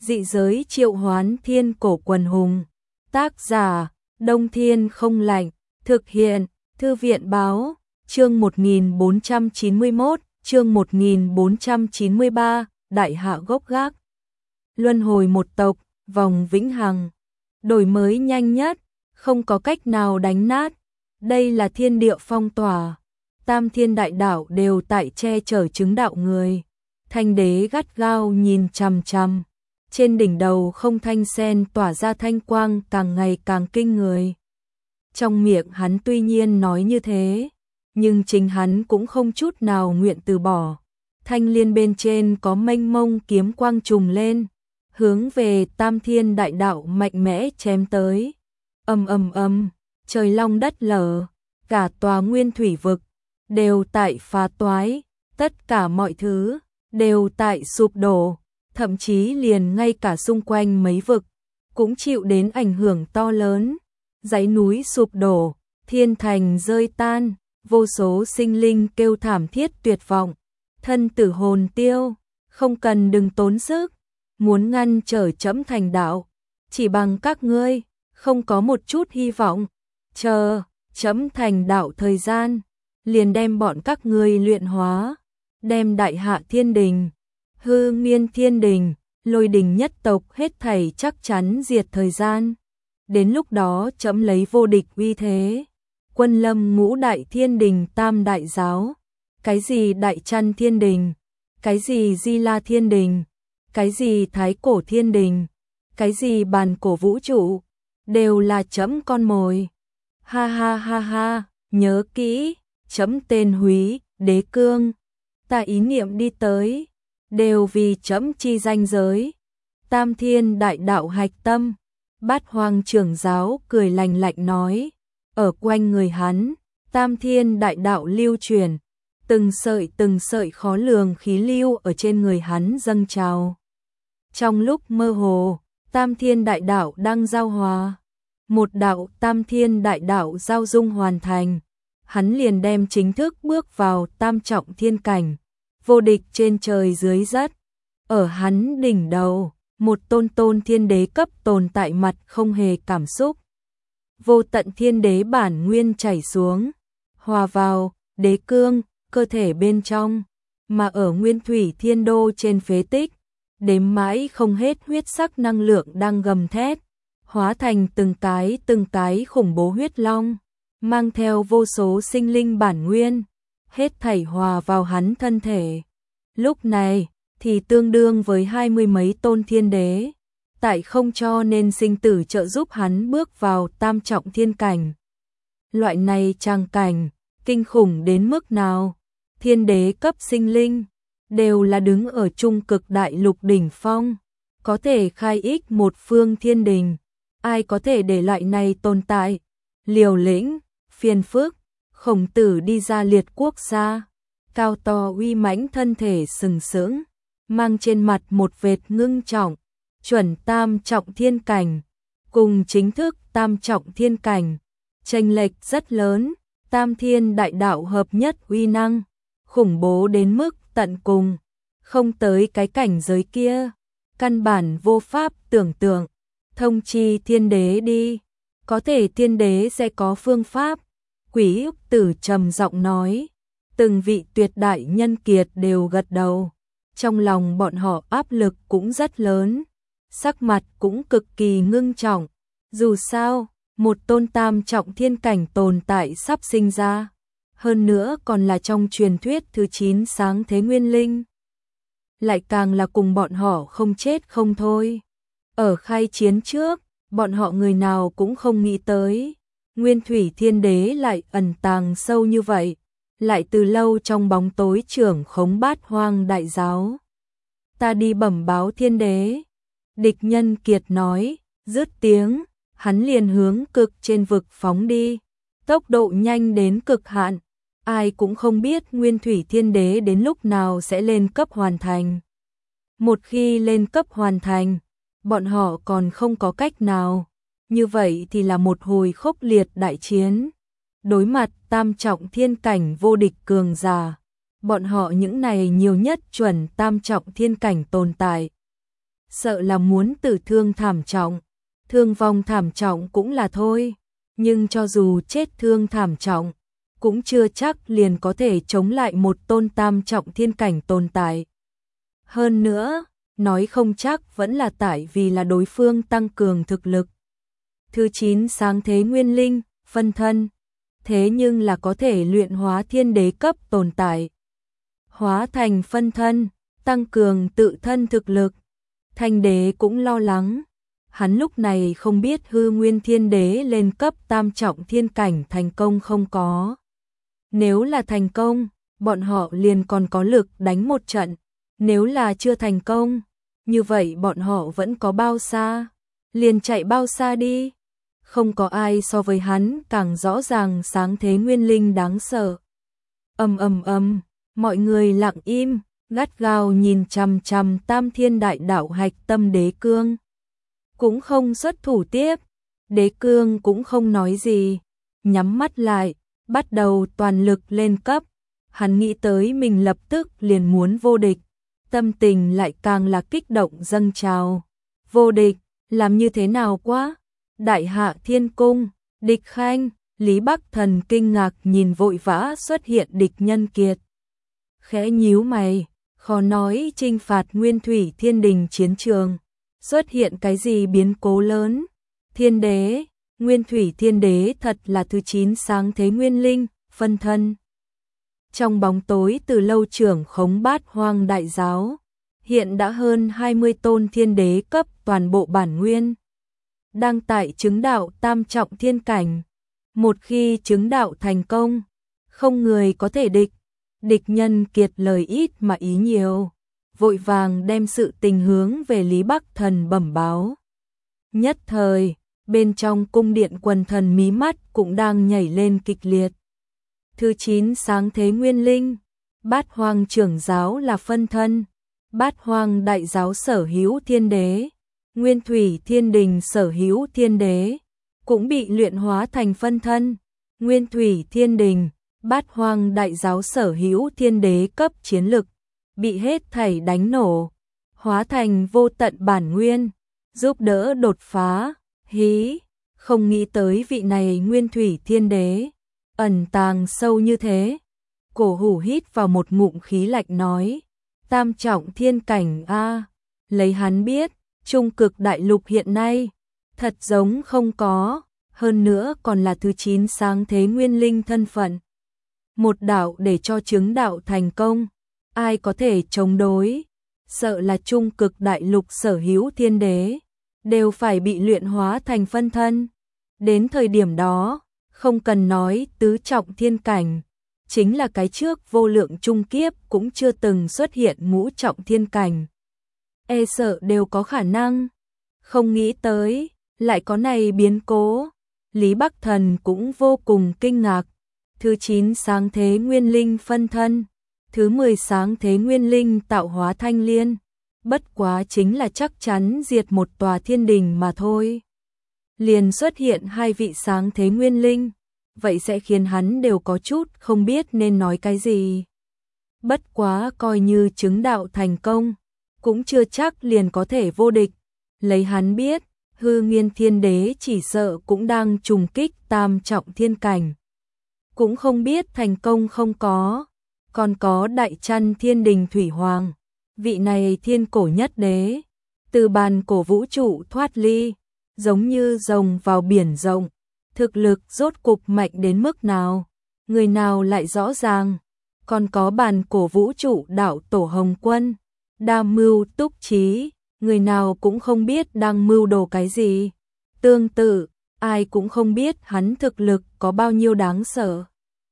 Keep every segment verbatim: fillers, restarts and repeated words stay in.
Dị giới triệu hoán thiên cổ quần hùng. Tác giả, Đông Thiên không lạnh. Thực hiện, Thư viện báo. Chương một nghìn bốn trăm chín mươi mốt, chương một nghìn bốn trăm chín mươi ba, Đại hạ gốc gác. Luân hồi một tộc, vòng vĩnh hằng. Đổi mới nhanh nhất, không có cách nào đánh nát. Đây là thiên địa phong tỏa. Tam thiên đại đạo đều tại che chở chứng đạo người. Thanh đế gắt gao nhìn chằm chằm. Trên đỉnh đầu không thanh sen tỏa ra thanh quang càng ngày càng kinh người. Trong miệng hắn tuy nhiên nói như thế, nhưng chính hắn cũng không chút nào nguyện từ bỏ. Thanh liên bên trên có mênh mông kiếm quang trùng lên, hướng về tam thiên đại đạo mạnh mẽ chém tới. Ầm ầm ầm, trời long đất lở, cả tòa nguyên thủy vực đều tại phá toái, tất cả mọi thứ đều tại sụp đổ, thậm chí liền ngay cả xung quanh mấy vực cũng chịu đến ảnh hưởng to lớn. Dãy núi sụp đổ, thiên thành rơi tan, vô số sinh linh kêu thảm thiết tuyệt vọng, thân tử hồn tiêu, không cần đừng tốn sức, muốn ngăn trở trẫm thành đạo, chỉ bằng các ngươi, không có một chút hy vọng, chờ, trẫm thành đạo thời gian, liền đem bọn các ngươi luyện hóa, đem đại hạ thiên đình, hư miên thiên đình, lôi đình nhất tộc hết thảy chắc chắn diệt thời gian. Đến lúc đó trẫm lấy vô địch uy thế, quân lâm ngũ đại thiên đình tam đại giáo, cái gì đại trăn thiên đình, cái gì di la thiên đình, cái gì thái cổ thiên đình, cái gì bàn cổ vũ trụ, đều là trẫm con mồi. Ha ha ha ha, nhớ kỹ, trẫm tên Húy, Đế Cương, ta ý niệm đi tới, đều vì trẫm chi danh giới. Tam thiên đại đạo hạch tâm. Bát Hoang trưởng giáo cười lành lạnh nói, ở quanh người hắn, tam thiên đại đạo lưu truyền, từng sợi từng sợi khó lường khí lưu ở trên người hắn dâng trào. Trong lúc mơ hồ, tam thiên đại đạo đang giao hòa, một đạo tam thiên đại đạo giao dung hoàn thành, hắn liền đem chính thức bước vào tam trọng thiên cảnh, vô địch trên trời dưới đất. Ở hắn đỉnh đầu, một tôn tôn thiên đế cấp tồn tại mặt không hề cảm xúc. Vô tận thiên đế bản nguyên chảy xuống, hòa vào Đế Cương, cơ thể bên trong, mà ở nguyên thủy thiên đô trên phế tích, đếm mãi không hết huyết sắc năng lượng đang gầm thét, hóa thành từng cái từng cái khủng bố huyết long, mang theo vô số sinh linh bản nguyên, hết thảy hòa vào hắn thân thể. Lúc này, thì tương đương với hai mươi mấy tôn thiên đế, tại không cho nên sinh tử trợ giúp hắn bước vào tam trọng thiên cảnh. Loại này tràng cảnh, kinh khủng đến mức nào, thiên đế cấp sinh linh, đều là đứng ở trung cực đại lục đỉnh phong, có thể khai ích một phương thiên đình, ai có thể để loại này tồn tại, liều lĩnh, phiền phức, Khổng Tử đi ra liệt quốc gia, cao to uy mãnh thân thể sừng sững, mang trên mặt một vệt ngưng trọng, chuẩn tam trọng thiên cảnh, cùng chính thức tam trọng thiên cảnh, chênh lệch rất lớn, tam thiên đại đạo hợp nhất uy năng, khủng bố đến mức tận cùng, không tới cái cảnh giới kia, căn bản vô pháp tưởng tượng, thông chi thiên đế đi, có thể thiên đế sẽ có phương pháp. Quỷ Úc Tử trầm giọng nói, từng vị tuyệt đại nhân kiệt đều gật đầu. Trong lòng bọn họ áp lực cũng rất lớn, sắc mặt cũng cực kỳ ngưng trọng. Dù sao, một tôn tam trọng thiên cảnh tồn tại sắp sinh ra, hơn nữa còn là trong truyền thuyết thứ chín sáng thế nguyên linh. Lại càng là cùng bọn họ không chết không thôi. Ở khai chiến trước, bọn họ người nào cũng không nghĩ tới, Nguyên Thủy Thiên Đế lại ẩn tàng sâu như vậy, lại từ lâu trong bóng tối trưởng khống Bát Hoang đại giáo. Ta đi bẩm báo thiên đế. Địch Nhân Kiệt nói, dứt tiếng, hắn liền hướng cực trên vực phóng đi, tốc độ nhanh đến cực hạn, ai cũng không biết Nguyên Thủy Thiên Đế đến lúc nào sẽ lên cấp hoàn thành. Một khi lên cấp hoàn thành, bọn họ còn không có cách nào, như vậy thì là một hồi khốc liệt đại chiến. Đối mặt tam trọng thiên cảnh vô địch cường giả, bọn họ những này nhiều nhất chuẩn tam trọng thiên cảnh tồn tại, sợ là muốn tử thương thảm trọng, thương vong thảm trọng cũng là thôi, nhưng cho dù chết thương thảm trọng, cũng chưa chắc liền có thể chống lại một tôn tam trọng thiên cảnh tồn tại. Hơn nữa, nói không chắc vẫn là tại vì là đối phương tăng cường thực lực. Thứ chín sáng thế nguyên linh, phân thân, thế nhưng là có thể luyện hóa thiên đế cấp tồn tại. Hóa thành phân thân, tăng cường tự thân thực lực. Thanh đế cũng lo lắng, hắn lúc này không biết hư nguyên thiên đế lên cấp tam trọng thiên cảnh thành công không có. Nếu là thành công, bọn họ liền còn có lực đánh một trận, nếu là chưa thành công, như vậy bọn họ vẫn có bao xa, liền chạy bao xa đi. Không có ai so với hắn càng rõ ràng sáng thế nguyên linh đáng sợ. Ầm ầm ầm, mọi người lặng im, gắt gao nhìn chằm chằm Tam Thiên Đại Đạo hạch tâm đế cương. Cũng không xuất thủ tiếp, đế cương cũng không nói gì, nhắm mắt lại, bắt đầu toàn lực lên cấp. Hắn nghĩ tới mình lập tức liền muốn vô địch, tâm tình lại càng là kích động dâng trào. Vô địch, làm như thế nào quá? Đại Hạ Thiên Cung, Địch Khanh, Lý Bắc Thần kinh ngạc nhìn vội vã xuất hiện địch nhân kiệt. Khẽ nhíu mày, khó nói chinh phạt Nguyên Thủy Thiên Đình chiến trường, xuất hiện cái gì biến cố lớn. Thiên đế, Nguyên Thủy Thiên Đế thật là thứ chín sáng thế nguyên linh, phân thân. Trong bóng tối từ lâu trưởng khống Bát Hoang Đại Giáo, hiện đã hơn hai mươi tôn thiên đế cấp toàn bộ bản nguyên. Đang tại chứng đạo tam trọng thiên cảnh. Một khi chứng đạo thành công, không người có thể địch. Địch nhân kiệt lời ít mà ý nhiều, vội vàng đem sự tình hướng về Lý Bắc Thần bẩm báo. Nhất thời, bên trong cung điện quần thần mí mắt cũng đang nhảy lên kịch liệt. Thứ chín sáng thế nguyên linh, Bát Hoang trưởng giáo là phân thân, Bát Hoang đại giáo sở hữu thiên đế, Nguyên Thủy Thiên Đình sở hữu thiên đế, cũng bị luyện hóa thành phân thân. Nguyên Thủy Thiên Đình, Bát Hoang đại giáo sở hữu thiên đế cấp chiến lực, bị hết thảy đánh nổ, hóa thành vô tận bản nguyên, giúp đỡ đột phá. Hí, không nghĩ tới vị này Nguyên Thủy Thiên Đế, ẩn tàng sâu như thế. Cổ Hủ hít vào một ngụm khí lạnh nói, tam trọng thiên cảnh a, lấy hắn biết, trung cực đại lục hiện nay, thật giống không có, hơn nữa còn là thứ chín sáng thế nguyên linh thân phận. Một đạo để cho chứng đạo thành công, ai có thể chống đối, sợ là trung cực đại lục sở hữu thiên đế, đều phải bị luyện hóa thành phân thân. Đến thời điểm đó, không cần nói tứ trọng thiên cảnh, chính là cái trước vô lượng trung kiếp cũng chưa từng xuất hiện ngũ trọng thiên cảnh. E sợ đều có khả năng, không nghĩ tới, lại có này biến cố. Lý Bắc Thần cũng vô cùng kinh ngạc. Thứ chín sáng thế nguyên linh phân thân, thứ mười sáng thế nguyên linh tạo hóa thanh liên, bất quá chính là chắc chắn diệt một tòa thiên đình mà thôi. Liền xuất hiện hai vị sáng thế nguyên linh, vậy sẽ khiến hắn đều có chút không biết nên nói cái gì. Bất quá coi như chứng đạo thành công, cũng chưa chắc liền có thể vô địch. Lấy hắn biết, hư nguyên thiên đế chỉ sợ cũng đang trùng kích tam trọng thiên cảnh. Cũng không biết thành công không có, còn có đại chăn thiên đình thủy hoàng. Vị này thiên cổ nhất đế, từ bàn cổ vũ trụ thoát ly, giống như rồng vào biển rộng, thực lực rốt cục mạnh đến mức nào, người nào lại rõ ràng. Còn có bàn cổ vũ trụ đạo tổ Hồng Quân, đa mưu túc trí, người nào cũng không biết đang mưu đồ cái gì. Tương tự, ai cũng không biết hắn thực lực có bao nhiêu đáng sợ.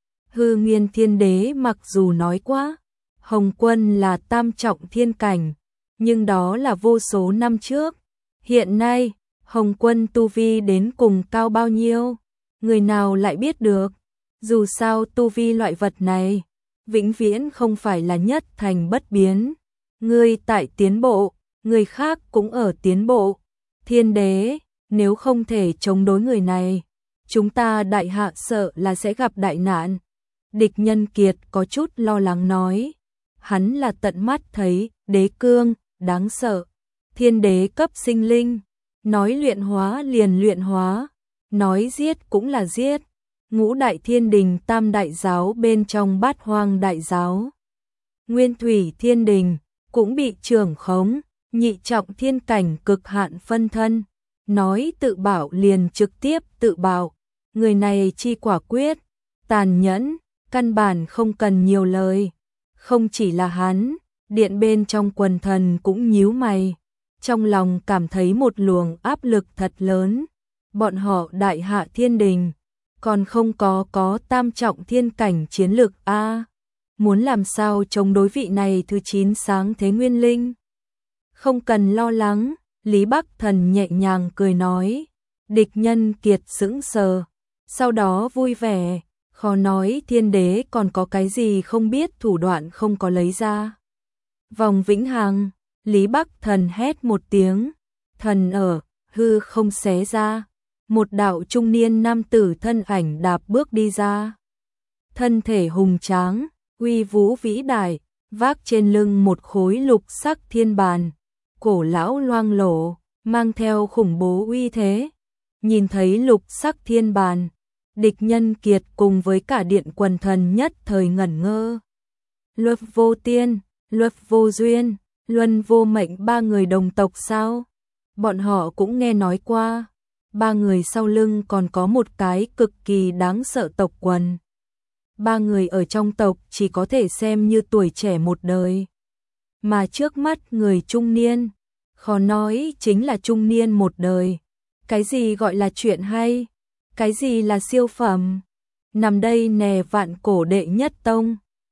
Hư Nguyên Thiên Đế mặc dù nói quá, Hồng Quân là tam trọng thiên cảnh, nhưng đó là vô số năm trước. Hiện nay, Hồng Quân tu vi đến cùng cao bao nhiêu, người nào lại biết được. Dù sao tu vi loại vật này, vĩnh viễn không phải là nhất thành bất biến. Người tại tiến bộ, người khác cũng ở tiến bộ. Thiên đế, nếu không thể chống đối người này, chúng ta đại hạ sợ là sẽ gặp đại nạn. Địch Nhân Kiệt có chút lo lắng nói, hắn là tận mắt thấy đế cương, đáng sợ. thiên đế cấp sinh linh, nói luyện hóa liền luyện hóa, nói giết cũng là giết. Ngũ đại thiên đình tam đại giáo bên trong bát hoang đại giáo. Nguyên thủy thiên đình cũng bị trưởng khống, nhị trọng thiên cảnh cực hạn phân thân, nói tự bảo liền trực tiếp tự bảo, người này chi quả quyết, tàn nhẫn, căn bản không cần nhiều lời. Không chỉ là hắn, điện bên trong quần thần cũng nhíu mày, trong lòng cảm thấy một luồng áp lực thật lớn. Bọn họ đại hạ thiên đình, còn không có có tam trọng thiên cảnh chiến lực a, muốn làm sao chống đối vị này thứ chín sáng thế nguyên linh. Không cần lo lắng, Lý Bắc Thần nhẹ nhàng cười nói. Địch Nhân Kiệt sững sờ, sau đó vui vẻ, khó nói thiên đế còn có cái gì không biết thủ đoạn không có lấy ra. Vòng vĩnh hằng, Lý Bắc Thần hét một tiếng, thần ở, hư không xé ra, một đạo trung niên nam tử thân ảnh đạp bước đi ra. Thân thể hùng tráng, uy vũ vĩ đại, vác trên lưng một khối lục sắc thiên bàn, cổ lão loang lổ, mang theo khủng bố uy thế. Nhìn thấy lục sắc thiên bàn, Địch Nhân Kiệt cùng với cả điện quần thần nhất thời ngẩn ngơ. Luật vô tiên, luật vô duyên, luân vô mệnh ba người đồng tộc sao? Bọn họ cũng nghe nói qua, ba người sau lưng còn có một cái cực kỳ đáng sợ tộc quần. Ba người ở trong tộc chỉ có thể xem như tuổi trẻ một đời. Mà trước mắt người trung niên, khó nói chính là trung niên một đời. Cái gì gọi là chuyện hay? Cái gì là siêu phẩm? Nằm đây nè vạn cổ đệ nhất tông,